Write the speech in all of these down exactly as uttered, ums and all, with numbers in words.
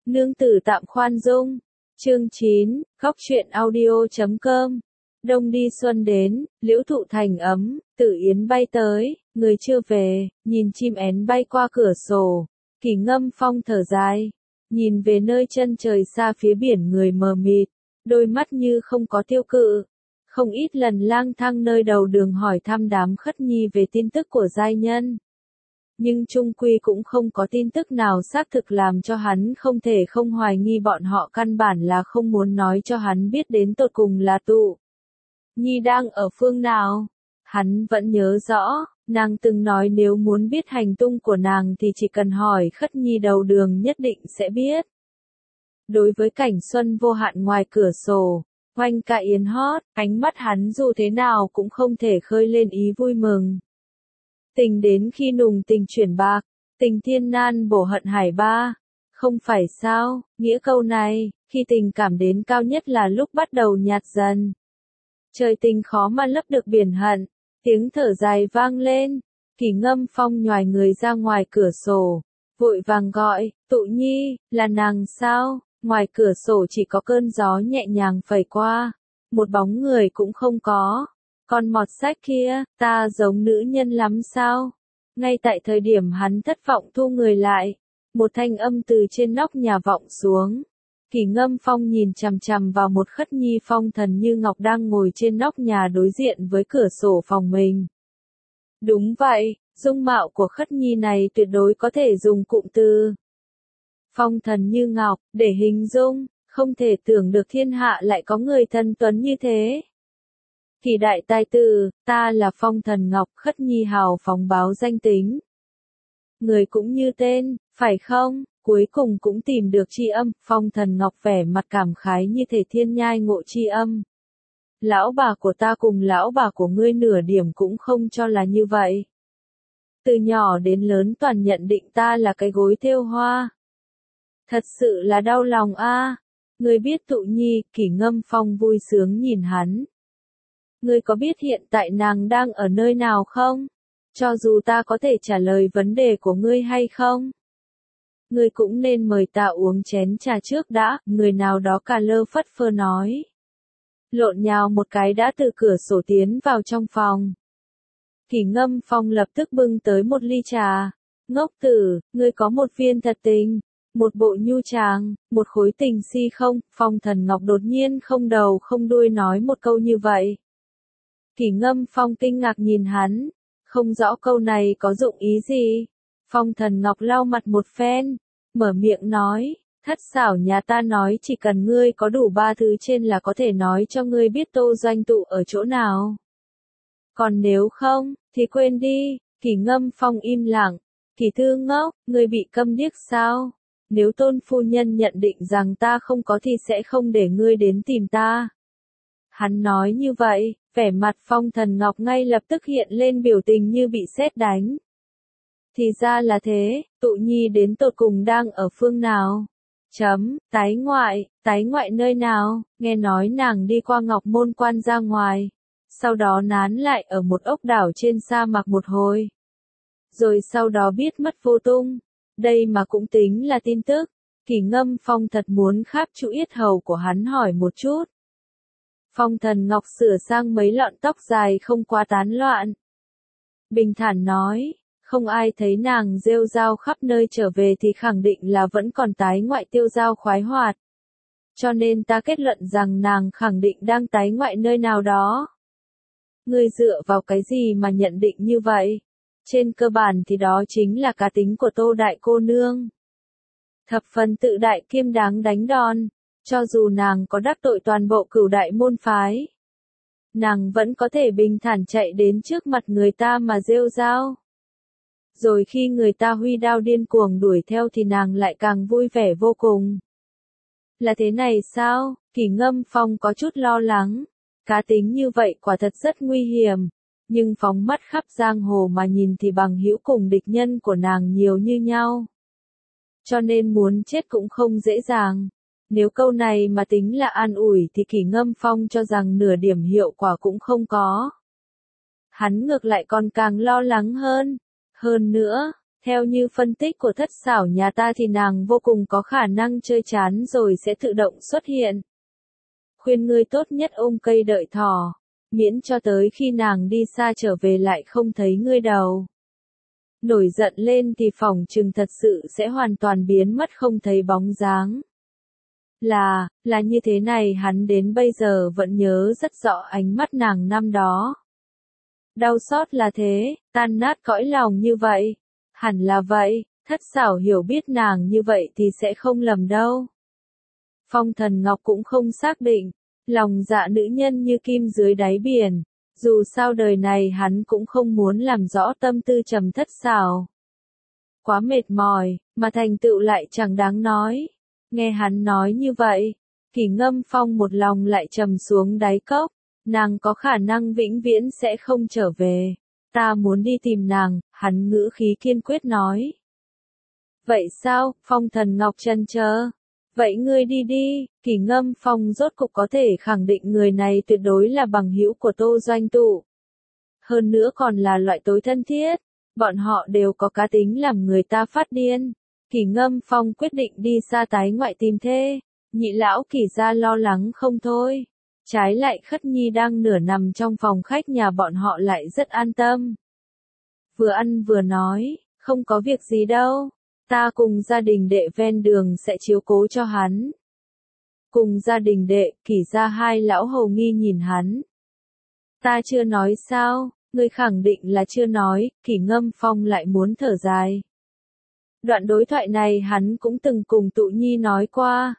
Nương tử tạm khoan dung. Chương chín, góc truyện audio chấm com. Đông đi xuân đến, liễu thụ thành ấm, Tử Yến bay tới, người chưa về, nhìn chim én bay qua cửa sổ. Kỷ Ngâm Phong thở dài, nhìn về nơi chân trời xa phía biển người mờ mịt, đôi mắt như không có tiêu cự. Không ít lần lang thang nơi đầu đường hỏi thăm đám khất nhi về tin tức của giai nhân. Nhưng chung quy cũng không có tin tức nào xác thực làm cho hắn không thể không hoài nghi bọn họ căn bản là không muốn nói cho hắn biết đến tột cùng là Tụ Nhi đang ở phương nào. Hắn vẫn nhớ rõ, nàng từng nói nếu muốn biết hành tung của nàng thì chỉ cần hỏi khất nhi đầu đường nhất định sẽ biết. Đối với cảnh xuân vô hạn ngoài cửa sổ, oanh ca yến hót, ánh mắt hắn dù thế nào cũng không thể khơi lên ý vui mừng. Tình đến khi nùng tình chuyển bạc, tình thiên nan bổ hận hải ba. Không phải sao, nghĩa câu này, khi tình cảm đến cao nhất là lúc bắt đầu nhạt dần. Trời tình khó mà lấp được biển hận, tiếng thở dài vang lên. Kỷ Ngâm Phong nhoài người ra ngoài cửa sổ, vội vàng gọi, Tụ Nhi, là nàng sao? Ngoài cửa sổ chỉ có cơn gió nhẹ nhàng phẩy qua, một bóng người cũng không có. Con mọt sách kia, ta giống nữ nhân lắm sao? Ngay tại thời điểm hắn thất vọng thu người lại, một thanh âm từ trên nóc nhà vọng xuống. Kỷ Ngâm Phong nhìn chằm chằm vào một khất nhi phong thần như ngọc đang ngồi trên nóc nhà đối diện với cửa sổ phòng mình. Đúng vậy, dung mạo của khất nhi này tuyệt đối có thể dùng cụm từ phong thần như ngọc để hình dung, không thể tưởng được thiên hạ lại có người thân tuấn như thế. Kỳ đại tài tử, ta là phong thần ngọc, khất nhi hào phóng báo danh tính. Người cũng như tên, phải không? Cuối cùng cũng tìm được tri âm, phong thần ngọc vẻ mặt cảm khái như thể thiên nhai ngộ tri âm. Lão bà của ta cùng lão bà của ngươi nửa điểm cũng không cho là như vậy. Từ nhỏ đến lớn toàn nhận định ta là cái gối thêu hoa. Thật sự là đau lòng a. À. Ngươi biết Tụ Nhi, Kỷ Ngâm Phong vui sướng nhìn hắn. Ngươi có biết hiện tại nàng đang ở nơi nào không? Cho dù ta có thể trả lời vấn đề của ngươi hay không? Ngươi cũng nên mời ta uống chén trà trước đã, người nào đó cà lơ phất phơ nói. Lộn nhào một cái đã từ cửa sổ tiến vào trong phòng. Kỷ Ngâm Phong lập tức bưng tới một ly trà. Ngốc tử, ngươi có một viên thật tình, một bộ nhu tràng, một khối tình si không? Phong thần ngọc đột nhiên không đầu không đuôi nói một câu như vậy. Kỷ Ngâm Phong kinh ngạc nhìn hắn, không rõ câu này có dụng ý gì. Phong thần ngọc lau mặt một phen, mở miệng nói, thất xảo nhà ta nói chỉ cần ngươi có đủ ba thứ trên là có thể nói cho ngươi biết Tô Doanh Tụ ở chỗ nào. Còn nếu không, thì quên đi. Kỷ Ngâm Phong im lặng. Kỷ thư ngốc, ngươi bị câm điếc sao? Nếu tôn phu nhân nhận định rằng ta không có thì sẽ không để ngươi đến tìm ta. Hắn nói như vậy, vẻ mặt phong thần ngọc ngay lập tức hiện lên biểu tình như bị sét đánh. Thì ra là thế, Tụ Nhi đến tột cùng đang ở phương nào? Chấm, tái ngoại, tái ngoại nơi nào? Nghe nói nàng đi qua Ngọc Môn Quan ra ngoài, sau đó nán lại ở một ốc đảo trên sa mạc một hồi. Rồi sau đó biết mất vô tung. Đây mà cũng tính là tin tức. Kỷ Ngâm Phong thật muốn kháp trụ yết hầu của hắn hỏi một chút. Phong thần ngọc sửa sang mấy lọn tóc dài không quá tán loạn. Bình thản nói, không ai thấy nàng rêu rao khắp nơi trở về thì khẳng định là vẫn còn tái ngoại tiêu dao khoái hoạt. Cho nên ta kết luận rằng nàng khẳng định đang tái ngoại nơi nào đó. Ngươi dựa vào cái gì mà nhận định như vậy? Trên cơ bản thì đó chính là cá tính của Tô đại cô nương. Thập phần tự đại kiêm đáng đánh đòn. Cho dù nàng có đắc tội toàn bộ Cửu đại môn phái, nàng vẫn có thể bình thản chạy đến trước mặt người ta mà rêu rao. Rồi khi người ta huy đao điên cuồng đuổi theo thì nàng lại càng vui vẻ vô cùng. Là thế này sao? Kỷ Ngâm Phong có chút lo lắng. Cá tính như vậy quả thật rất nguy hiểm. Nhưng phóng mắt khắp giang hồ mà nhìn thì bằng hữu cùng địch nhân của nàng nhiều như nhau. Cho nên muốn chết cũng không dễ dàng. Nếu câu này mà tính là an ủi thì Kỷ Ngâm Phong cho rằng nửa điểm hiệu quả cũng không có. Hắn ngược lại còn càng lo lắng hơn. Hơn nữa, Theo như phân tích của thất xảo nhà ta thì nàng vô cùng có khả năng chơi chán rồi sẽ tự động xuất hiện. Khuyên ngươi tốt nhất ôm cây đợi thỏ, miễn cho tới khi nàng đi xa trở về lại không thấy ngươi đâu. Nổi giận lên thì phỏng chừng thật sự sẽ hoàn toàn biến mất không thấy bóng dáng. Là, là như thế này hắn đến bây giờ vẫn nhớ rất rõ ánh mắt nàng năm đó. Đau xót là thế, tan nát cõi lòng như vậy. Hẳn là vậy, thất xảo hiểu biết nàng như vậy thì sẽ không lầm đâu. Phong Thần Ngọc cũng không xác định, lòng dạ nữ nhân như kim dưới đáy biển, dù sao đời này hắn cũng không muốn làm rõ tâm tư Trầm thất xảo. Quá mệt mỏi, mà thành tựu lại chẳng đáng nói. Nghe hắn nói như vậy, Kỷ Ngâm Phong một lòng lại trầm xuống đáy cốc, nàng có khả năng vĩnh viễn sẽ không trở về. Ta muốn đi tìm nàng, hắn ngữ khí kiên quyết nói. Vậy sao, Phong Thần Ngọc chần chờ. Vậy ngươi đi đi, Kỷ Ngâm Phong rốt cục có thể khẳng định người này tuyệt đối là bằng hữu của Tô Doanh Tụ. Hơn nữa còn là loại tối thân thiết, bọn họ đều có cá tính làm người ta phát điên. Kỷ Ngâm Phong quyết định đi xa tái ngoại tìm thê, nhị lão Kỷ gia lo lắng không thôi. Trái lại Khất Nhi đang nửa nằm trong phòng khách nhà bọn họ lại rất an tâm. Vừa ăn vừa nói, không có việc gì đâu, ta cùng gia đình đệ ven đường sẽ chiếu cố cho hắn. Cùng gia đình đệ, Kỷ gia hai lão hầu nghi nhìn hắn. Ta chưa nói sao, ngươi khẳng định là chưa nói, Kỷ Ngâm Phong lại muốn thở dài. Đoạn đối thoại này hắn cũng từng cùng Tụ Nhi nói qua.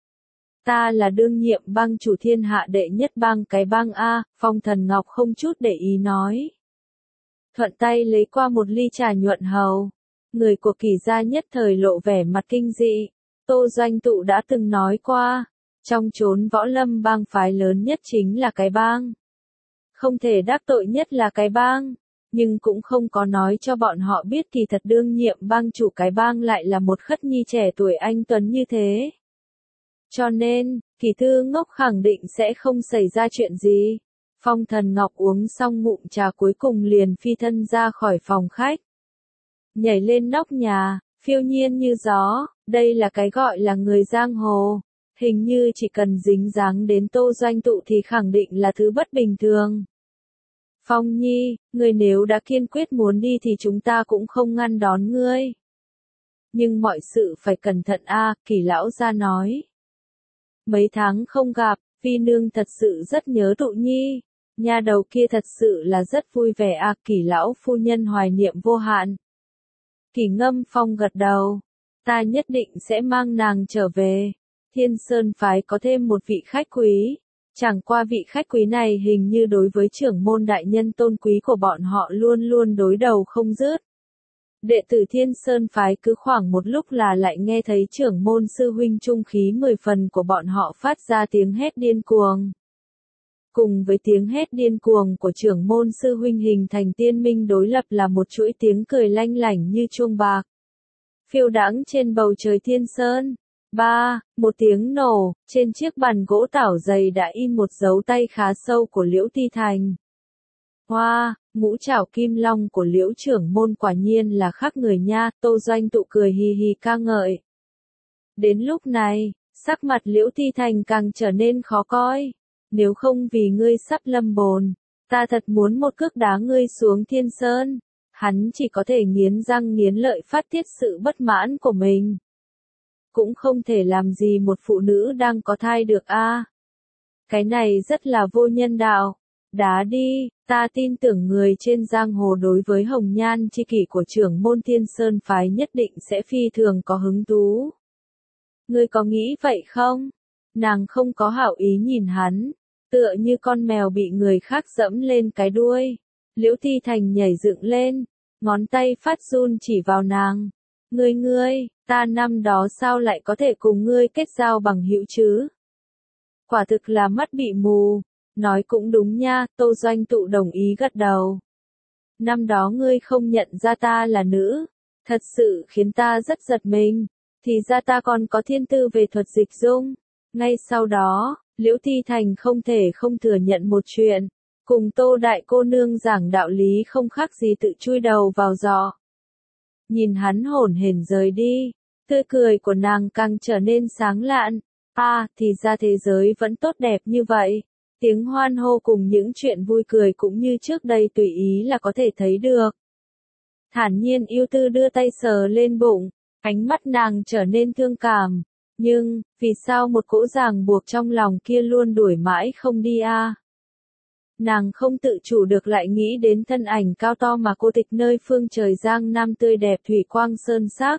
Ta là đương nhiệm bang chủ thiên hạ đệ nhất bang cái bang A, Phong Thần Ngọc không chút để ý nói. Thuận tay lấy qua một ly trà nhuận hầu. Người của Kỷ gia nhất thời lộ vẻ mặt kinh dị. Tô Doanh Tụ đã từng nói qua, trong chốn võ lâm bang phái lớn nhất chính là cái bang. Không thể đắc tội nhất là cái bang, nhưng cũng không có nói cho bọn họ biết kỳ thật đương nhiệm bang chủ cái bang lại là một Khất Nhi trẻ tuổi anh tuấn như thế. Cho nên, Kỷ Thư Ngốc khẳng định sẽ không xảy ra chuyện gì. Phong Thần Ngọc uống xong ngụm trà cuối cùng liền phi thân ra khỏi phòng khách. Nhảy lên nóc nhà, phiêu nhiên như gió, đây là cái gọi là người giang hồ. Hình như chỉ cần dính dáng đến Tô Doanh Tụ thì khẳng định là thứ bất bình thường. Phong Nhi, ngươi nếu đã kiên quyết muốn đi thì chúng ta cũng không ngăn đón ngươi. Nhưng mọi sự phải cẩn thận a, Kỷ lão gia nói. Mấy tháng không gặp, Phi nương thật sự rất nhớ Tụ Nhi. Nha đầu kia thật sự là rất vui vẻ a, Kỷ lão phu nhân hoài niệm vô hạn. Kỷ Ngâm Phong gật đầu. Ta nhất định sẽ mang nàng trở về. Thiên Sơn phái có thêm một vị khách quý. Chẳng qua vị khách quý này hình như đối với trưởng môn đại nhân tôn quý của bọn họ luôn luôn đối đầu không dứt. Đệ tử Thiên Sơn phái cứ khoảng một lúc là lại nghe thấy trưởng môn sư huynh trung khí mười phần của bọn họ phát ra tiếng hét điên cuồng. Cùng với tiếng hét điên cuồng của trưởng môn sư huynh hình thành tiên minh đối lập là một chuỗi tiếng cười lanh lảnh như chuông bạc. Phiêu đãng trên bầu trời Thiên Sơn. Ba, một tiếng nổ, trên chiếc bàn gỗ tảo dày đã in một dấu tay khá sâu của Liễu Ti Thành. Hoa, wow, ngũ trảo kim long của Liễu trưởng môn quả nhiên là khác người nha, Tô Doanh Tụ cười hì hì ca ngợi. Đến lúc này, sắc mặt Liễu Ti Thành càng trở nên khó coi. Nếu không vì ngươi sắp lâm bồn, ta thật muốn một cước đá ngươi xuống Thiên Sơn. Hắn chỉ có thể nghiến răng nghiến lợi phát tiết sự bất mãn của mình. Cũng không thể làm gì một phụ nữ đang có thai được a. À. Cái này rất là vô nhân đạo. Đá đi, ta tin tưởng người trên giang hồ đối với hồng nhan chi kỷ của trưởng môn Thiên Sơn phái nhất định sẽ phi thường có hứng thú. Ngươi có nghĩ vậy không? Nàng không có hảo ý nhìn hắn, tựa như con mèo bị người khác dẫm lên cái đuôi. Liễu Ti Thành nhảy dựng lên, ngón tay phát run chỉ vào nàng. Ngươi ngươi, ta năm đó sao lại có thể cùng ngươi kết giao bằng hữu chứ? Quả thực là mắt bị mù. Nói cũng đúng nha, Tô Doanh Tụ đồng ý gật đầu. Năm đó ngươi không nhận ra ta là nữ, thật sự khiến ta rất giật mình, thì ra ta còn có thiên tư về thuật dịch dung. Ngay sau đó, Liễu Ti Thành không thể không thừa nhận một chuyện, cùng Tô đại cô nương giảng đạo lý không khác gì tự chui đầu vào giỏ. nhìn hắn hổn hển rời đi, tươi cười của nàng càng trở nên sáng lạn. À, thì ra thế giới vẫn tốt đẹp như vậy. Tiếng hoan hô cùng những chuyện vui cười cũng như trước đây tùy ý là có thể thấy được. Thản nhiên yêu tư đưa tay sờ lên bụng, ánh mắt nàng trở nên thương cảm. Nhưng, vì sao một cỗ ràng buộc trong lòng kia luôn đuổi mãi không đi a? Nàng không tự chủ được lại nghĩ đến thân ảnh cao to mà cô tịch nơi phương trời giang nam tươi đẹp thủy quang sơn sắc.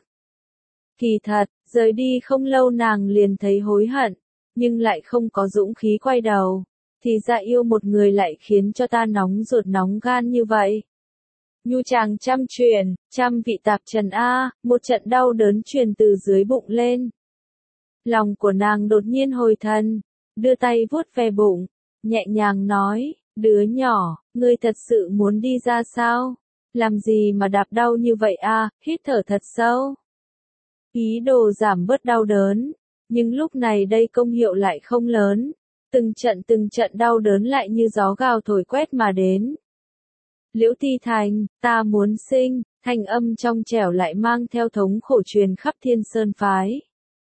Kỳ thật, rời đi không lâu nàng liền thấy hối hận, nhưng lại không có dũng khí quay đầu. Thì ra yêu một người lại khiến cho ta nóng ruột nóng gan như vậy. Nhu chàng trăm truyền, trăm vị tạp trần A, một trận đau đớn truyền từ dưới bụng lên. Lòng của nàng đột nhiên hồi thần, đưa tay vuốt ve bụng, nhẹ nhàng nói, đứa nhỏ, ngươi thật sự muốn đi ra sao? Làm gì mà đạp đau như vậy a? Hít thở thật sâu. Ý đồ giảm bớt đau đớn, nhưng lúc này đây công hiệu lại không lớn. Từng trận từng trận đau đớn lại như gió gào thổi quét mà đến. Liễu Ti Thành, ta muốn sinh, thanh âm trong trẻo lại mang theo thống khổ truyền khắp Thiên Sơn phái.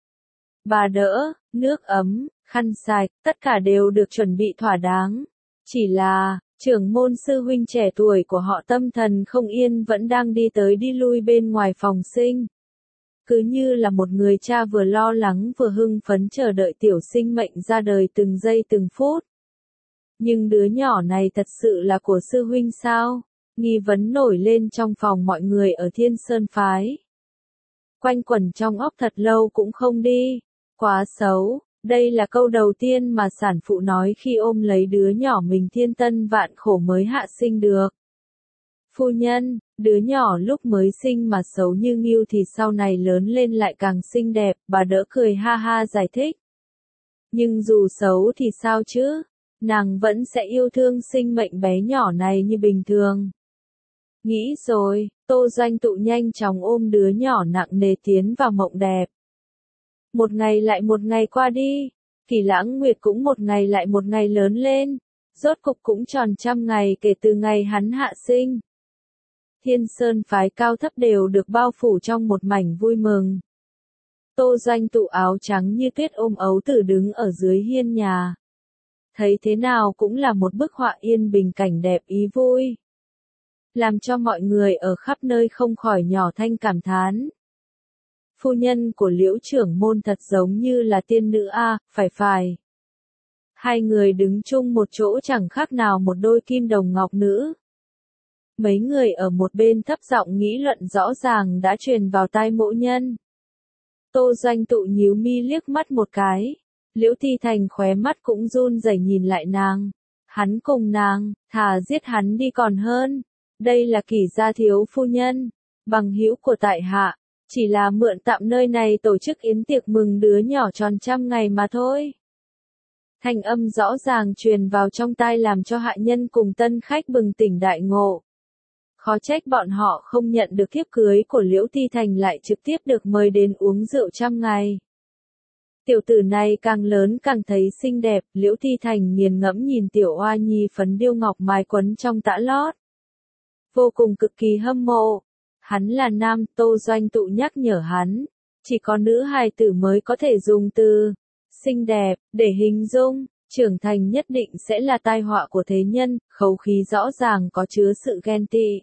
Bà đỡ, nước ấm, khăn sạch, tất cả đều được chuẩn bị thỏa đáng. Chỉ là, trưởng môn sư huynh trẻ tuổi của họ tâm thần không yên vẫn đang đi tới đi lui bên ngoài phòng sinh. Cứ như là một người cha vừa lo lắng vừa hưng phấn chờ đợi tiểu sinh mệnh ra đời từng giây từng phút. Nhưng đứa nhỏ này thật sự là của sư huynh sao? Nghi vấn nổi lên trong phòng mọi người ở Thiên Sơn phái. Quanh quẩn trong óc thật lâu cũng không đi. Quá xấu, đây là câu đầu tiên mà sản phụ nói khi ôm lấy đứa nhỏ mình thiên tân vạn khổ mới hạ sinh được. Phu nhân, đứa nhỏ lúc mới sinh mà xấu như nghêu thì sau này lớn lên lại càng xinh đẹp, bà đỡ cười ha ha giải thích. Nhưng dù xấu thì sao chứ, nàng vẫn sẽ yêu thương sinh mệnh bé nhỏ này như bình thường. Nghĩ rồi, Tô Doanh Tụ nhanh chóng ôm đứa nhỏ nặng nề tiến vào mộng đẹp. Một ngày lại một ngày qua đi, Kỳ Lãng Nguyệt cũng một ngày lại một ngày lớn lên, rốt cục cũng tròn trăm ngày kể từ ngày hắn hạ sinh. Thiên Sơn phái cao thấp đều được bao phủ trong một mảnh vui mừng. Tô Doanh Tụ áo trắng như tuyết ôm ấu tử đứng ở dưới hiên nhà. Thấy thế nào cũng là một bức họa yên bình cảnh đẹp ý vui. Làm cho mọi người ở khắp nơi không khỏi nhỏ thanh cảm thán. Phu nhân của Liễu trưởng môn thật giống như là tiên nữ a, phải phải. Hai người đứng chung một chỗ chẳng khác nào một đôi kim đồng ngọc nữ. Mấy người ở một bên thấp giọng nghĩ luận rõ ràng đã truyền vào tai mỗ nhân. Tô Doanh Tụ nhíu mi liếc mắt một cái. Liễu Ti Thành khóe mắt cũng run rẩy nhìn lại nàng. Hắn cùng nàng, thà giết hắn đi còn hơn. Đây là Kỷ gia thiếu phu nhân, bằng hữu của tại hạ. Chỉ là mượn tạm nơi này tổ chức yến tiệc mừng đứa nhỏ tròn trăm ngày mà thôi. Thanh âm rõ ràng truyền vào trong tai làm cho hạ nhân cùng tân khách bừng tỉnh đại ngộ. Khó trách bọn họ không nhận được thiếp cưới của Liễu Ti Thành lại trực tiếp được mời đến uống rượu trăm ngày. Tiểu tử này càng lớn càng thấy xinh đẹp, Liễu Ti Thành nghiền ngẫm nhìn tiểu oa nhi phấn điêu ngọc mài quấn trong tã lót. Vô cùng cực kỳ hâm mộ. Hắn là nam, Tô Doanh Tụ nhắc nhở hắn. Chỉ có nữ hài tử mới có thể dùng từ xinh đẹp để hình dung, trưởng thành nhất định sẽ là tai họa của thế nhân, khẩu khí rõ ràng có chứa sự ghen tị.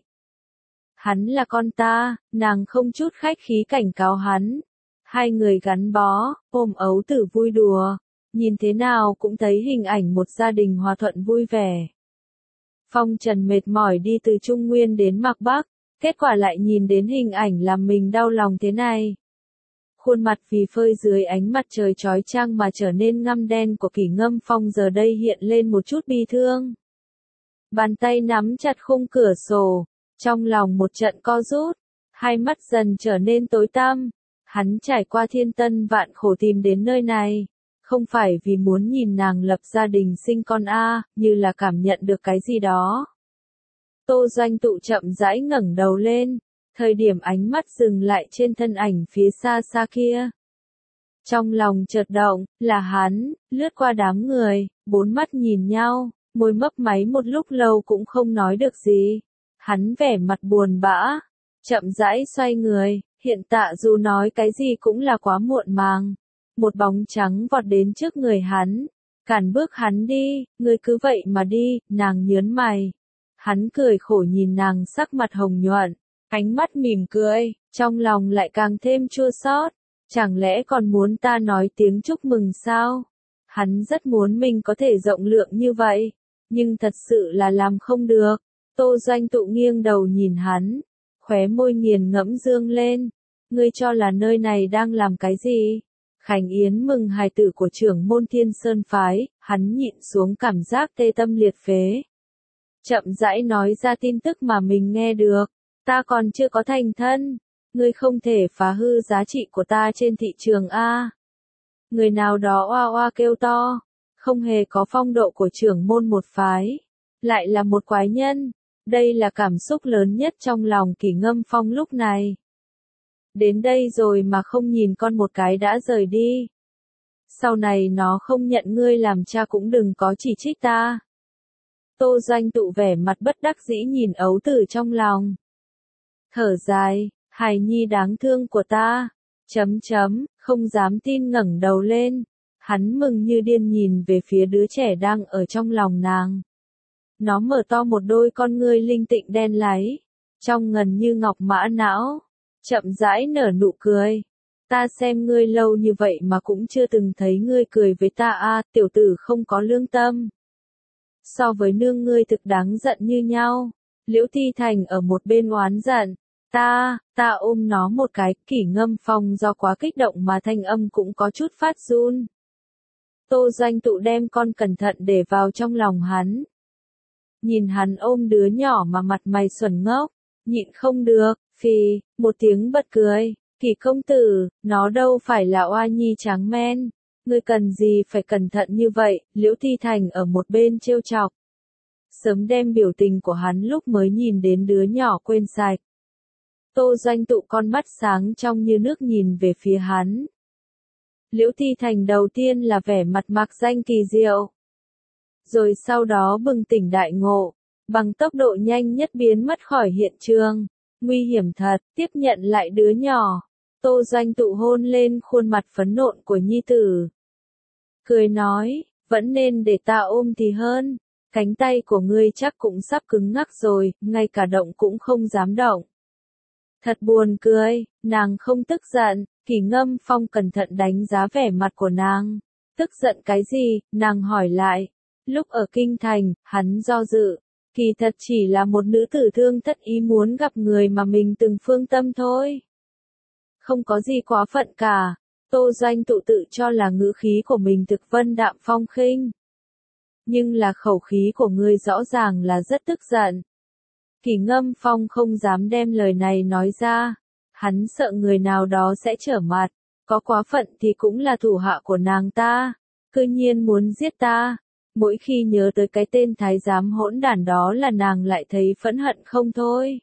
Hắn là con ta, nàng không chút khách khí cảnh cáo hắn. Hai người gắn bó, ôm ấu tử vui đùa, nhìn thế nào cũng thấy hình ảnh một gia đình hòa thuận vui vẻ. Phong Trần mệt mỏi đi từ Trung Nguyên đến Mạc Bắc, kết quả lại nhìn đến hình ảnh làm mình đau lòng thế này. Khuôn mặt vì phơi dưới ánh mặt trời chói chang mà trở nên ngăm đen của Kỷ Ngâm Phong giờ đây hiện lên một chút bi thương. Bàn tay nắm chặt khung cửa sổ, trong lòng một trận co rút, hai mắt dần trở nên tối tăm. Hắn trải qua thiên tân vạn khổ tìm đến nơi này, không phải vì muốn nhìn nàng lập gia đình sinh con a, như là cảm nhận được cái gì đó. Tô Doanh Tụ chậm rãi ngẩng đầu lên, thời điểm ánh mắt dừng lại trên thân ảnh phía xa xa kia. Trong lòng chợt động, là hắn, lướt qua đám người, bốn mắt nhìn nhau, môi mấp máy một lúc lâu cũng không nói được gì. Hắn vẻ mặt buồn bã, chậm rãi xoay người, hiện Tạ Du nói cái gì cũng là quá muộn màng. Một bóng trắng vọt đến trước người hắn, cản bước hắn đi, ngươi cứ vậy mà đi, nàng nhớn mày. Hắn cười khổ nhìn nàng sắc mặt hồng nhuận, ánh mắt mỉm cười, trong lòng lại càng thêm chua xót. Chẳng lẽ còn muốn ta nói tiếng chúc mừng sao? Hắn rất muốn mình có thể rộng lượng như vậy, nhưng thật sự là làm không được. Tô Doanh Tụ nghiêng đầu nhìn hắn, khóe môi nghiền ngẫm dương lên. Ngươi cho là nơi này đang làm cái gì? Khánh Yến mừng hài tử của trưởng môn Thiên Sơn Phái, hắn nhịn xuống cảm giác tê tâm liệt phế. Chậm rãi nói ra tin tức mà mình nghe được. Ta còn chưa có thành thân. Ngươi không thể phá hư giá trị của ta trên thị trường A. Người nào đó oa oa kêu to. Không hề có phong độ của trưởng môn một phái. Lại là một quái nhân. Đây là cảm xúc lớn nhất trong lòng Kỷ Ngâm Phong lúc này. Đến đây rồi mà không nhìn con một cái đã rời đi. Sau này nó không nhận ngươi làm cha cũng đừng có chỉ trích ta. Tô Doanh Tụ vẻ mặt bất đắc dĩ nhìn ấu tử trong lòng. Thở dài, hài nhi đáng thương của ta. Chấm chấm, không dám tin ngẩng đầu lên. Hắn mừng như điên nhìn về phía đứa trẻ đang ở trong lòng nàng. Nó mở to một đôi con ngươi linh tịnh đen láy, trong ngần như ngọc mã não, chậm rãi nở nụ cười. Ta xem ngươi lâu như vậy mà cũng chưa từng thấy ngươi cười với ta a, tiểu tử không có lương tâm. So với nương ngươi thực đáng giận như nhau. Liễu Thi Thành ở một bên oán giận. Ta, ta ôm nó một cái, Kỷ Ngâm Phong do quá kích động mà thanh âm cũng có chút phát run. Tô Doanh Tụ đem con cẩn thận để vào trong lòng hắn. Nhìn hắn ôm đứa nhỏ mà mặt mày xuẩn ngốc, nhịn không được, phì, một tiếng bật cười. Kỷ công tử, nó đâu phải là oa nhi tráng men. Ngươi cần gì phải cẩn thận như vậy, Liễu Thi Thành ở một bên trêu chọc. Sớm đem biểu tình của hắn lúc mới nhìn đến đứa nhỏ quên sạch. Tô Doanh Tụ con mắt sáng trong như nước nhìn về phía hắn. Liễu Thi Thành đầu tiên là vẻ mặt mạc danh kỳ diệu. Rồi sau đó bừng tỉnh đại ngộ, bằng tốc độ nhanh nhất biến mất khỏi hiện trường. Nguy hiểm thật, tiếp nhận lại đứa nhỏ. Tô Doanh Tụ hôn lên khuôn mặt phấn nộn của nhi tử. Cười nói, vẫn nên để ta ôm thì hơn. Cánh tay của ngươi chắc cũng sắp cứng ngắc rồi, ngay cả động cũng không dám động. Thật buồn cười, nàng không tức giận. Kỷ Ngâm Phong cẩn thận đánh giá vẻ mặt của nàng. Tức giận cái gì, nàng hỏi lại. Lúc ở Kinh Thành, hắn do dự. Kỳ thật chỉ là một nữ tử thương thất ý muốn gặp người mà mình từng phương tâm thôi. Không có gì quá phận cả. Tô Doanh Tụ tự cho là ngữ khí của mình thực vân đạm phong khinh. Nhưng là khẩu khí của ngươi rõ ràng là rất tức giận. Kỷ Ngâm Phong không dám đem lời này nói ra. Hắn sợ người nào đó sẽ trở mặt. Có quá phận thì cũng là thủ hạ của nàng ta. Cư nhiên muốn giết ta. Mỗi khi nhớ tới cái tên thái giám hỗn đản đó là nàng lại thấy phẫn hận không thôi.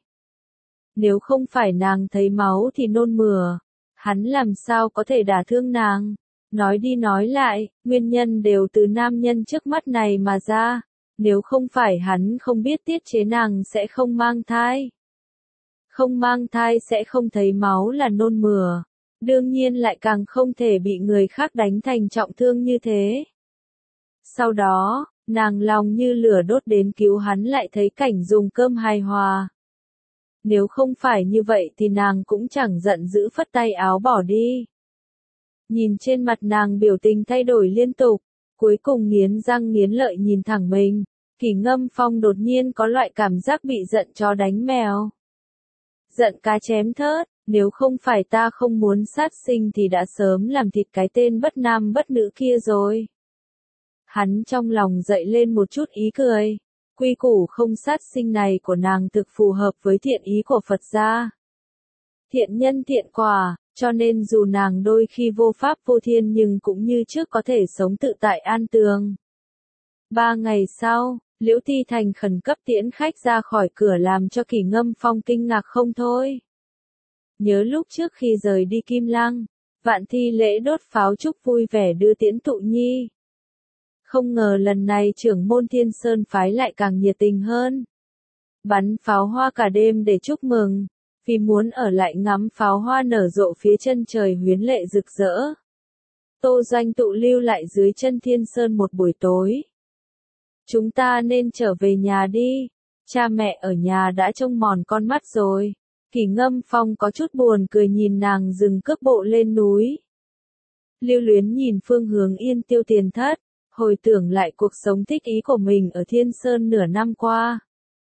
Nếu không phải nàng thấy máu thì nôn mửa. Hắn làm sao có thể đả thương nàng. Nói đi nói lại, nguyên nhân đều từ nam nhân trước mắt này mà ra. Nếu không phải hắn không biết tiết chế nàng sẽ không mang thai. Không mang thai sẽ không thấy máu là nôn mửa. Đương nhiên lại càng không thể bị người khác đánh thành trọng thương như thế. Sau đó, nàng lòng như lửa đốt đến cứu hắn lại thấy cảnh dùng cơm hài hòa. Nếu không phải như vậy thì nàng cũng chẳng giận dữ phất tay áo bỏ đi. Nhìn trên mặt nàng biểu tình thay đổi liên tục, cuối cùng nghiến răng nghiến lợi nhìn thẳng mình. Kỷ Ngâm Phong đột nhiên có loại cảm giác bị giận chó đánh mèo. Giận cá chém thớt, nếu không phải ta không muốn sát sinh thì đã sớm làm thịt cái tên bất nam bất nữ kia rồi. Hắn trong lòng dậy lên một chút ý cười. Quy củ không sát sinh này của nàng thực phù hợp với thiện ý của Phật gia. Thiện nhân thiện quả, cho nên dù nàng đôi khi vô pháp vô thiên nhưng cũng như trước có thể sống tự tại an tường. Ba ngày sau, Liễu Thi Thành khẩn cấp tiễn khách ra khỏi cửa làm cho Kỷ Ngâm Phong kinh ngạc không thôi. Nhớ lúc trước khi rời đi Kim Lăng, Vạn Thi lễ đốt pháo chúc vui vẻ đưa tiễn Tụ Nhi. Không ngờ lần này trưởng môn Thiên Sơn phái lại càng nhiệt tình hơn. Bắn pháo hoa cả đêm để chúc mừng. vì muốn ở lại ngắm pháo hoa nở rộ phía chân trời huyến lệ rực rỡ. Tô Doanh Tụ lưu lại dưới chân Thiên Sơn một buổi tối. Chúng ta nên trở về nhà đi, cha mẹ ở nhà đã trông mòn con mắt rồi. Kỷ Ngâm Phong có chút buồn cười nhìn nàng dừng cước bộ lên núi. Lưu Luyến nhìn phương hướng Yên Tiêu Tiền Thất, hồi tưởng lại cuộc sống thích ý của mình ở Thiên Sơn nửa năm qua.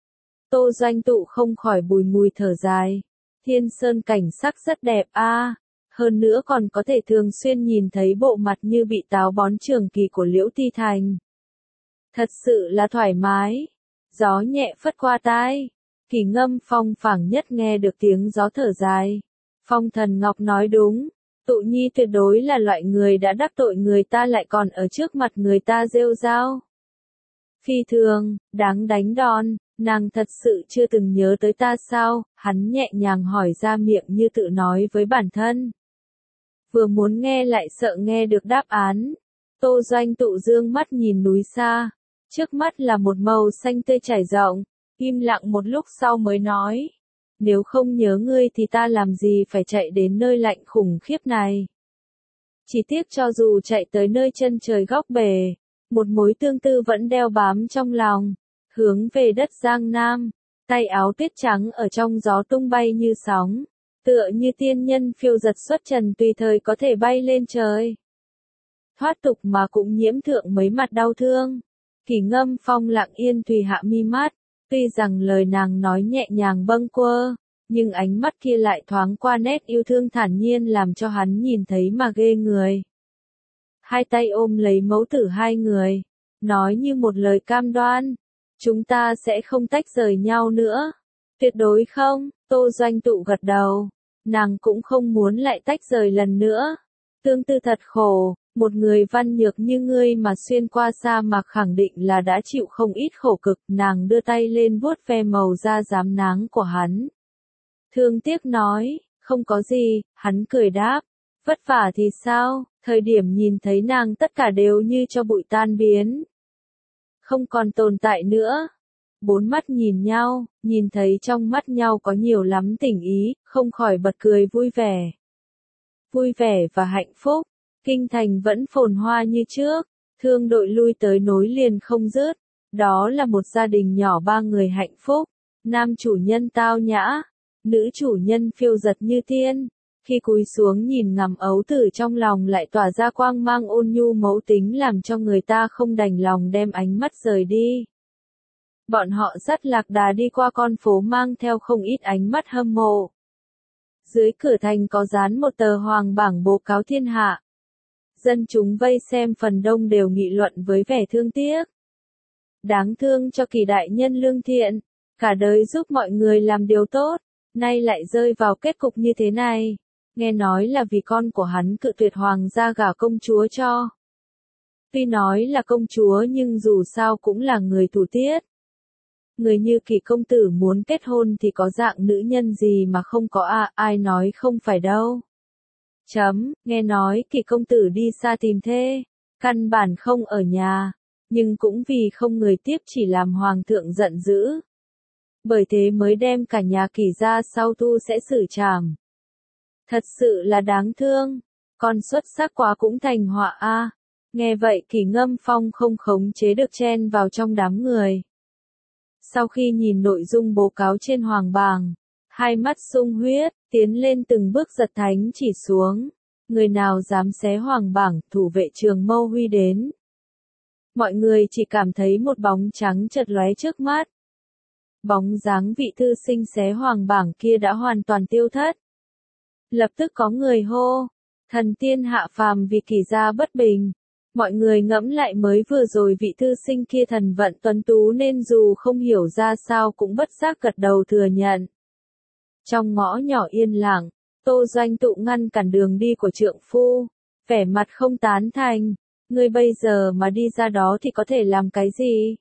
Tô Doanh Tụ không khỏi bùi ngùi thở dài. Thiên Sơn cảnh sắc rất đẹp a, à, hơn nữa còn có thể thường xuyên nhìn thấy bộ mặt như bị táo bón trường kỳ của Liễu Ti Thành. Thật sự là thoải mái. Gió nhẹ phất qua tai. Kỷ Ngâm Phong phảng nhất nghe được tiếng gió thở dài. Phong Thần Ngọc nói đúng. Tụ Nhi tuyệt đối là loại người đã đắc tội người ta lại còn ở trước mặt người ta rêu rao. Phi thường, đáng đánh đòn, nàng thật sự chưa từng nhớ tới ta sao, hắn nhẹ nhàng hỏi ra miệng như tự nói với bản thân. Vừa muốn nghe lại sợ nghe được đáp án. Tô Doanh Tụ dương mắt nhìn núi xa, trước mắt là một màu xanh tươi trải rộng, im lặng một lúc sau mới nói. Nếu không nhớ ngươi thì ta làm gì phải chạy đến nơi lạnh khủng khiếp này. Chỉ tiếc cho dù chạy tới nơi chân trời góc bể, một mối tương tư vẫn đeo bám trong lòng, hướng về đất Giang Nam, tay áo tuyết trắng ở trong gió tung bay như sóng, tựa như tiên nhân phiêu giật xuất trần tùy thời có thể bay lên trời. Thoát tục mà cũng nhiễm thượng mấy mặt đau thương. Kỷ Ngâm Phong lặng yên tùy hạ mi mắt, tuy rằng lời nàng nói nhẹ nhàng bâng quơ, nhưng ánh mắt kia lại thoáng qua nét yêu thương thản nhiên làm cho hắn nhìn thấy mà ghê người. Hai tay ôm lấy mẫu tử hai người, nói như một lời cam đoan, chúng ta sẽ không tách rời nhau nữa. Tuyệt đối không, Tô Doanh Tụ gật đầu, nàng cũng không muốn lại tách rời lần nữa. Tương tư thật khổ, một người văn nhược như ngươi mà xuyên qua sa mạc khẳng định là đã chịu không ít khổ cực. Nàng đưa tay lên vuốt ve màu da rám nắng của hắn. Thương tiếc nói, không có gì, hắn cười đáp, vất vả thì sao, thời điểm nhìn thấy nàng tất cả đều như cho bụi tan biến. Không còn tồn tại nữa. Bốn mắt nhìn nhau, nhìn thấy trong mắt nhau có nhiều lắm tình ý, không khỏi bật cười vui vẻ. Vui vẻ và hạnh phúc, kinh thành vẫn phồn hoa như trước, thương đội lui tới nối liền không dứt. Đó là một gia đình nhỏ ba người hạnh phúc, nam chủ nhân tao nhã, nữ chủ nhân phiêu giật như tiên. Khi cúi xuống nhìn ngắm ấu tử trong lòng lại tỏa ra quang mang ôn nhu mẫu tính làm cho người ta không đành lòng đem ánh mắt rời đi. Bọn họ dắt lạc đà đi qua con phố mang theo không ít ánh mắt hâm mộ. Dưới cửa thành có dán một tờ hoàng bảng bố cáo thiên hạ. Dân chúng vây xem phần đông đều nghị luận với vẻ thương tiếc. Đáng thương cho Kỳ đại nhân lương thiện, cả đời giúp mọi người làm điều tốt, nay lại rơi vào kết cục như thế này. Nghe nói là vì con của hắn cự tuyệt hoàng gia gả công chúa cho. Tuy nói là công chúa nhưng dù sao cũng là người thủ tiết. Người như Kỳ công tử muốn kết hôn thì có dạng nữ nhân gì mà không có à, ai nói không phải đâu. Chấm, nghe nói Kỳ công tử đi xa tìm thê, căn bản không ở nhà, nhưng cũng vì không người tiếp chỉ làm hoàng thượng giận dữ. Bởi thế mới đem cả nhà Kỳ ra sau thu sẽ xử trảm. Thật sự là đáng thương, con xuất sắc quá cũng thành họa a. À. Nghe vậy Kỷ Ngâm Phong không khống chế được chen vào trong đám người. Sau khi nhìn nội dung bố cáo trên hoàng bảng, hai mắt sung huyết, tiến lên từng bước giật thánh chỉ xuống. Người nào dám xé hoàng bảng, thủ vệ Trường Mâu Huy đến. Mọi người chỉ cảm thấy một bóng trắng chợt lóe trước mắt. Bóng dáng vị thư sinh xé hoàng bảng kia đã hoàn toàn tiêu thất. Lập tức có người hô, thần tiên hạ phàm vì Kỳ gia bất bình. Mọi người ngẫm lại mới vừa rồi vị thư sinh kia thần vận tuấn tú nên dù không hiểu ra sao cũng bất giác gật đầu thừa nhận. Trong ngõ nhỏ yên lặng, Tô Doanh Tụ ngăn cản đường đi của trượng phu, vẻ mặt không tán thành, ngươi bây giờ mà đi ra đó thì có thể làm cái gì?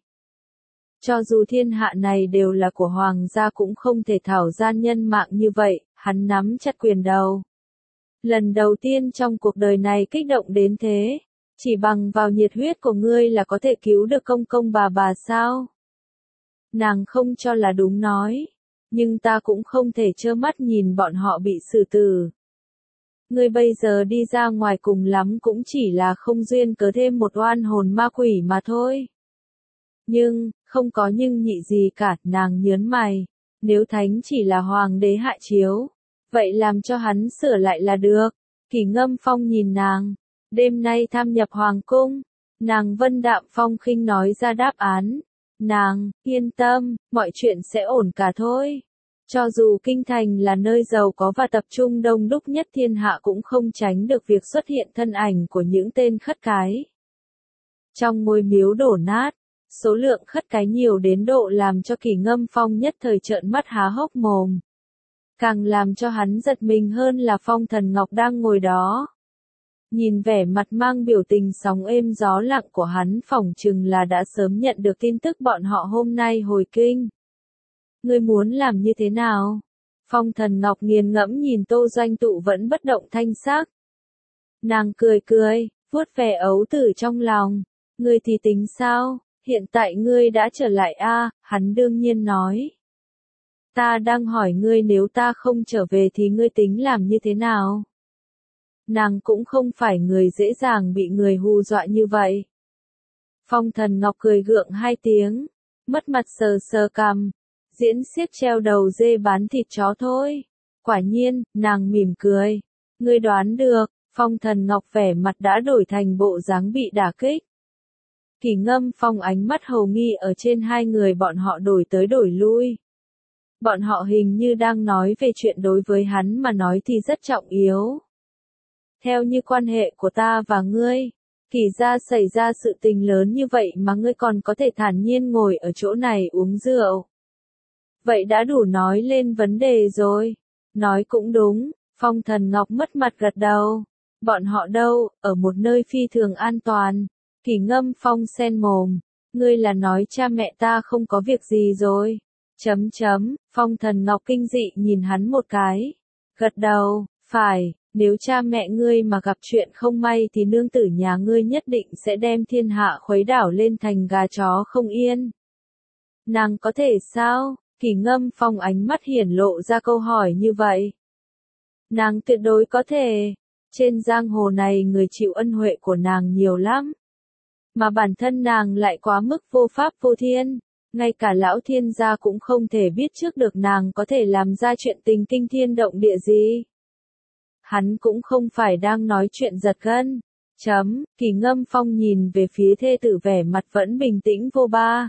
Cho dù thiên hạ này đều là của hoàng gia cũng không thể thảo gian nhân mạng như vậy, hắn nắm chặt quyền đầu. Lần đầu tiên trong cuộc đời này kích động đến thế, chỉ bằng vào nhiệt huyết của ngươi là có thể cứu được công công bà bà sao? Nàng không cho là đúng nói. nhưng ta cũng không thể trơ mắt nhìn bọn họ bị xử tử. Ngươi bây giờ đi ra ngoài cùng lắm cũng chỉ là không duyên cớ thêm một oan hồn ma quỷ mà thôi. Nhưng, không có nhưng nhị gì cả, nàng nhớn mày. Nếu thánh chỉ là hoàng đế hạ chiếu, vậy làm cho hắn sửa lại là được. Kỷ Ngâm Phong nhìn nàng, đêm nay tham nhập hoàng cung. Nàng vân đạm phong khinh nói ra đáp án. Nàng, yên tâm, mọi chuyện sẽ ổn cả thôi. Cho dù kinh thành là nơi giàu có và tập trung đông đúc nhất thiên hạ cũng không tránh được việc xuất hiện thân ảnh của những tên khất cái. Trong ngôi miếu đổ nát, số lượng khất cái nhiều đến độ làm cho Kỷ Ngâm Phong nhất thời trợn mắt há hốc mồm. Càng làm cho hắn giật mình hơn là Phong Thần Ngọc đang ngồi đó. Nhìn vẻ mặt mang biểu tình sóng êm gió lặng của hắn phỏng chừng là đã sớm nhận được tin tức bọn họ hôm nay hồi kinh. Ngươi muốn làm như thế nào? Phong Thần Ngọc nghiền ngẫm nhìn Tô Doanh Tụ vẫn bất động thanh sắc. Nàng cười cười, vuốt ve ấu tử trong lòng. Ngươi thì tính sao? Hiện tại ngươi đã trở lại a? À, hắn đương nhiên nói. Ta đang hỏi ngươi nếu ta không trở về thì ngươi tính làm như thế nào? Nàng cũng không phải người dễ dàng bị người hù dọa như vậy. Phong Thần Ngọc cười gượng hai tiếng, mất mặt sờ sờ cằm, diễn xiếc treo đầu dê bán thịt chó thôi. Quả nhiên, nàng mỉm cười. Ngươi đoán được, Phong Thần Ngọc vẻ mặt đã đổi thành bộ dáng bị đả kích. Kỷ Ngâm Phong ánh mắt hầu nghi ở trên hai người bọn họ đổi tới đổi lui. Bọn họ hình như đang nói về chuyện đối với hắn mà nói thì rất trọng yếu. Theo như quan hệ của ta và ngươi, Kỷ gia xảy ra sự tình lớn như vậy mà ngươi còn có thể thản nhiên ngồi ở chỗ này uống rượu. Vậy đã đủ nói lên vấn đề rồi. Nói cũng đúng, Phong Thần Ngọc mất mặt gật đầu. Bọn họ đâu, ở một nơi phi thường an toàn. Kỷ Ngâm Phong sen mồm. Ngươi là nói cha mẹ ta không có việc gì rồi. Chấm chấm, Phong Thần Ngọc kinh dị nhìn hắn một cái. Gật đầu, phải, nếu cha mẹ ngươi mà gặp chuyện không may thì nương tử nhà ngươi nhất định sẽ đem thiên hạ khuấy đảo lên thành gà chó không yên. Nàng có thể sao? Kỷ Ngâm Phong ánh mắt hiển lộ ra câu hỏi như vậy. Nàng tuyệt đối có thể. Trên giang hồ này người chịu ân huệ của nàng nhiều lắm. Mà bản thân nàng lại quá mức vô pháp vô thiên. Ngay cả lão thiên gia cũng không thể biết trước được nàng có thể làm ra chuyện tình kinh thiên động địa gì. Hắn cũng không phải đang nói chuyện giật gân. Chấm, Kỷ Ngâm Phong nhìn về phía thê tử vẻ mặt vẫn bình tĩnh vô ba.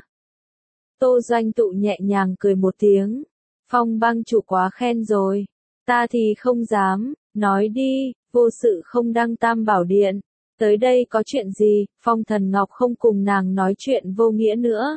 Tô Doanh Tụ nhẹ nhàng cười một tiếng. Phong bang chủ quá khen rồi. Ta thì không dám, nói đi, vô sự không đăng tam bảo điện. Tới đây có chuyện gì, Phong Thần Ngọc không cùng nàng nói chuyện vô nghĩa nữa.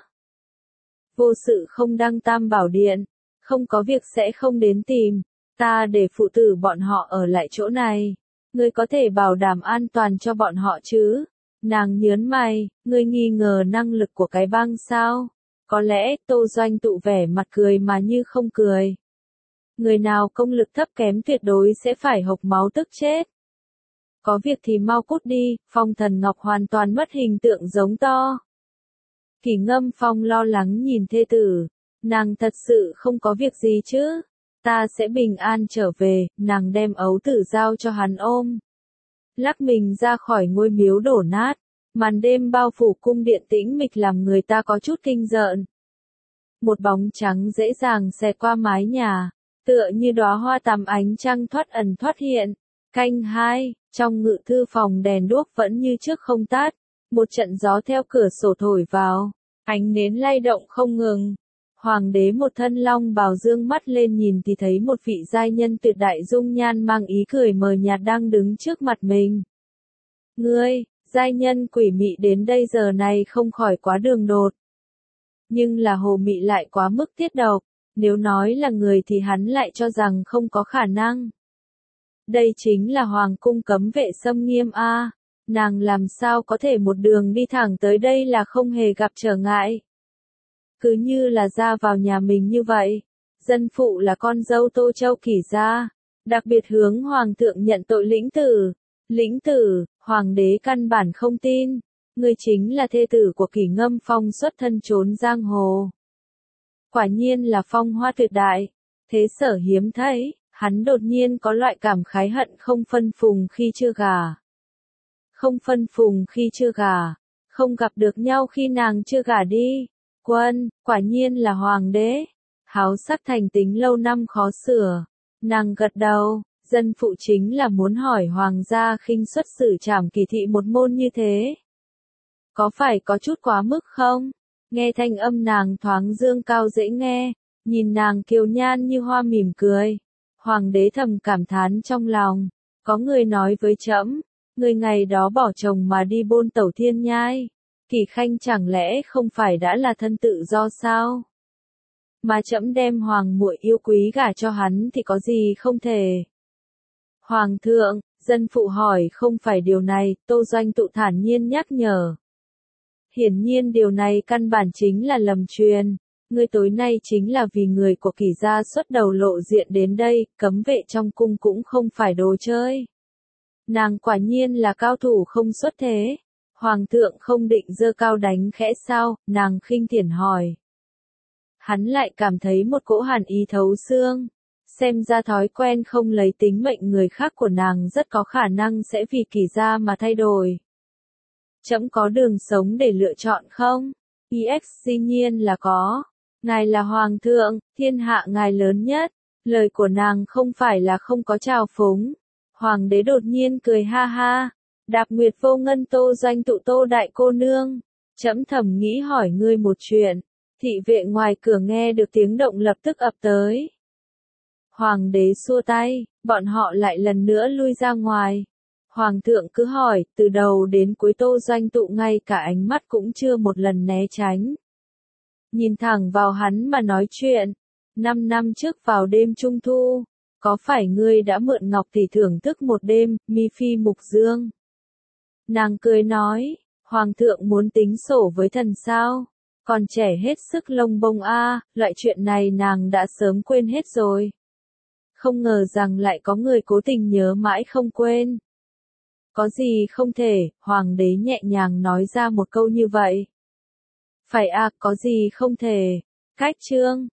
Vô sự không đăng tam bảo điện, không có việc sẽ không đến tìm. Ta để phụ tử bọn họ ở lại chỗ này. Ngươi có thể bảo đảm an toàn cho bọn họ chứ? Nàng nhớn mày, ngươi nghi ngờ năng lực của cái bang sao? Có lẽ, Tô Doanh Tụ vẻ mặt cười mà như không cười. Người nào công lực thấp kém tuyệt đối sẽ phải hộc máu tức chết. Có việc thì mau cút đi, Phong Thần Ngọc hoàn toàn mất hình tượng giống to. Kỷ Ngâm Phong lo lắng nhìn thê tử. Nàng thật sự không có việc gì chứ? Ta sẽ bình an trở về, nàng đem ấu tử giao cho hắn ôm. Lắc mình ra khỏi ngôi miếu đổ nát. Màn đêm bao phủ cung điện tĩnh mịch làm người ta có chút kinh rợn. Một bóng trắng dễ dàng xẹt qua mái nhà, tựa như đóa hoa tằm ánh trăng thoát ẩn thoát hiện. Canh hai, trong ngự thư phòng đèn đuốc vẫn như trước không tắt. Một trận gió theo cửa sổ thổi vào, ánh nến lay động không ngừng. Hoàng đế một thân long bào dương mắt lên nhìn thì thấy một vị giai nhân tuyệt đại dung nhan mang ý cười mờ nhạt đang đứng trước mặt mình. Ngươi, giai nhân quỷ mị đến đây giờ này không khỏi quá đường đột. Nhưng là hồ mị lại quá mức tiết độc, nếu nói là người thì hắn lại cho rằng không có khả năng. Đây chính là hoàng cung cấm vệ xâm nghiêm a, nàng làm sao có thể một đường đi thẳng tới đây là không hề gặp trở ngại. Cứ như là ra vào nhà mình như vậy. Dân phụ là con dâu Tô Châu Kỷ gia, đặc biệt hướng hoàng thượng nhận tội lĩnh tử. Lĩnh tử, hoàng đế căn bản không tin. Ngươi chính là thê tử của Kỷ Ngâm Phong xuất thân trốn giang hồ. quả nhiên là phong hoa tuyệt đại, thế sở hiếm thấy, hắn đột nhiên có loại cảm khái hận không phân phùng khi chưa gả. Không phân phùng khi chưa gả, không gặp được nhau khi nàng chưa gả đi. Quân, quả nhiên là hoàng đế, háo sắc thành tính lâu năm khó sửa. Nàng gật đầu, dân phụ chính là muốn hỏi hoàng gia khinh suất xử trảm kỳ thị một môn như thế. Có phải có chút quá mức không? Nghe thanh âm nàng thoáng dương cao dễ nghe, nhìn nàng kiều nhan như hoa mỉm cười. Hoàng đế thầm cảm thán trong lòng, có người nói với trẫm, người ngày đó bỏ chồng mà đi bôn tẩu thiên nhai, Kỳ Khanh chẳng lẽ không phải đã là thân tự do sao? Mà trẫm đem hoàng muội yêu quý gả cho hắn thì có gì không thể. Hoàng thượng, dân phụ hỏi không phải điều này, Tô Doanh Tụ thản nhiên nhắc nhở. Hiển nhiên điều này căn bản chính là lầm truyền. Ngươi tối nay chính là vì người của Kỳ gia xuất đầu lộ diện đến đây, cấm vệ trong cung cũng không phải đồ chơi. Nàng quả nhiên là cao thủ không xuất thế. Hoàng thượng không định giơ cao đánh khẽ sao, nàng khinh thiển hỏi. Hắn lại cảm thấy một cỗ hàn ý thấu xương. Xem ra thói quen không lấy tính mệnh người khác của nàng rất có khả năng sẽ vì Kỳ gia mà thay đổi. Trẫm có đường sống để lựa chọn không? e ích dĩ nhiên là có. Ngài là hoàng thượng, thiên hạ ngài lớn nhất. Lời của nàng không phải là không có trào phúng. Hoàng đế đột nhiên cười ha ha. Đạp nguyệt vô ngân Tô Doanh Tụ Tô đại cô nương. Trẫm thầm nghĩ hỏi ngươi một chuyện. Thị vệ ngoài cửa nghe được tiếng động lập tức ập tới. Hoàng đế xua tay, bọn họ lại lần nữa lui ra ngoài. Hoàng thượng cứ hỏi, từ đầu đến cuối Tô Doanh Tụ ngay cả ánh mắt cũng chưa một lần né tránh. Nhìn thẳng vào hắn mà nói chuyện. Năm năm trước vào đêm trung thu, có phải ngươi đã mượn ngọc tỷ thưởng thức một đêm, mi phi mục dương? Nàng cười nói, Hoàng thượng muốn tính sổ với thần sao? Còn trẻ hết sức lông bông a, loại chuyện này nàng đã sớm quên hết rồi. Không ngờ rằng lại có người cố tình nhớ mãi không quên. Có gì không thể, hoàng đế nhẹ nhàng nói ra một câu như vậy. Phải à, có gì không thể. Cách chương